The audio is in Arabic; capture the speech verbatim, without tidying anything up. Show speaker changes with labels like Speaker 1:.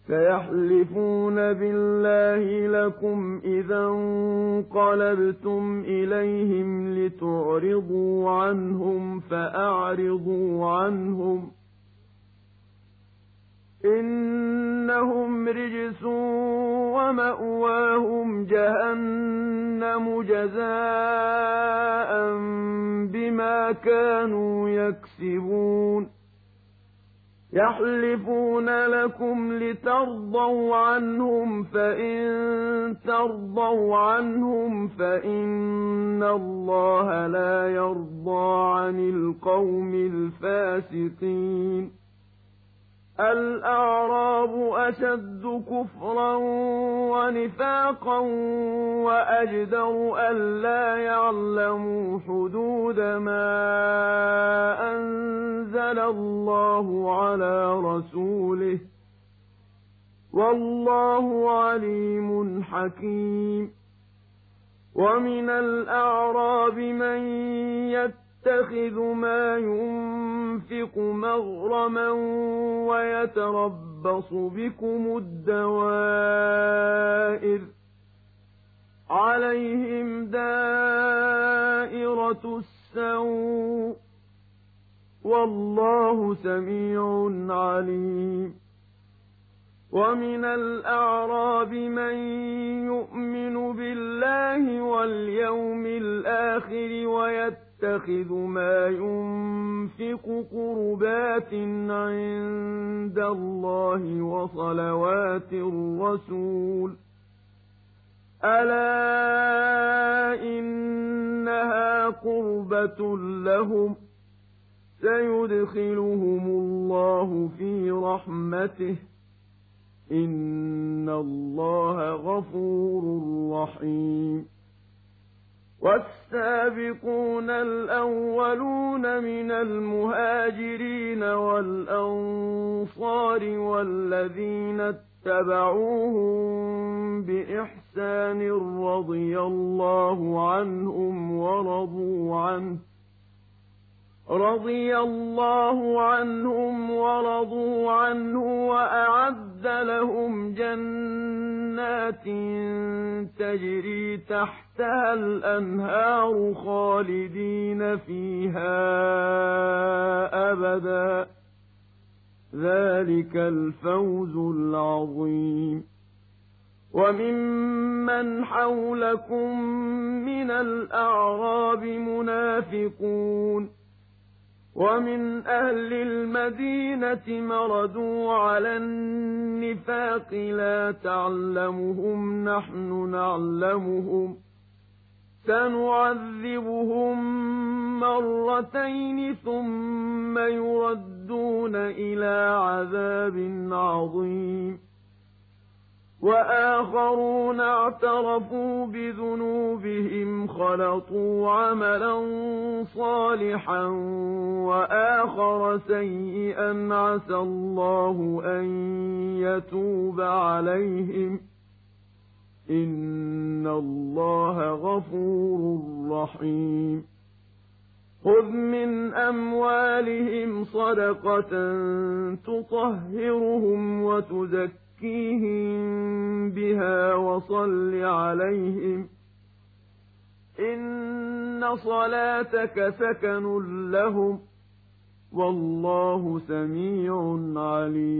Speaker 1: سيحلفون بالله لكم إذا انقلبتم إليهم لتعرضوا عنهم فأعرضوا عنهم إنهم رجس ومأواهم جهنم جزاء بما كانوا يكسبون يحلفون لكم لترضوا عنهم فإن ترضوا عنهم فإن الله لا يرضى عن القوم الفاسقين الأعراب أشد كفرا ونفاقا وأجدر ألا يعلموا حدود ما أنزل الله على رسوله والله عليم حكيم ومن الأعراب من يتبع يتخذ ما ينفق مغرما ويتربص بكم الدوائر عليهم دائرة السوء والله سميع عليم ومن الأعراب من يؤمن بالله واليوم الآخر ويتخذ يتخذ ما ينفق قربات عند الله وصلوات الرسول ألا إنها قربة لهم سيدخلهم الله في رحمته إن الله غفور رحيم والسابقون الأولون من المهاجرين والأنصار والذين اتبعوهم بإحسان رضي الله عنهم ورضوا عنه رضي الله عنهم ورضوا عنه وأعد لهم جنات تجري تحتها الأنهار خالدين فيها أبدا ذلك الفوز العظيم وممن حولكم من الأعراب منافقون ومن أهل المدينة مردوا على النفاق لا تعلمهم نحن نعلمهم سنعذبهم مرتين ثم يردون إلى عذاب عظيم وآخرون اعترفوا بذنوبهم خلطوا عملا صالحا وآخر سيئا عسى الله أن يتوب عليهم إن الله غفور رحيم خذ من أموالهم صدقة تطهرهم وتزكيهم زكيهم بها وصل عليهم إن صلاتك سكن لهم والله سميع عليم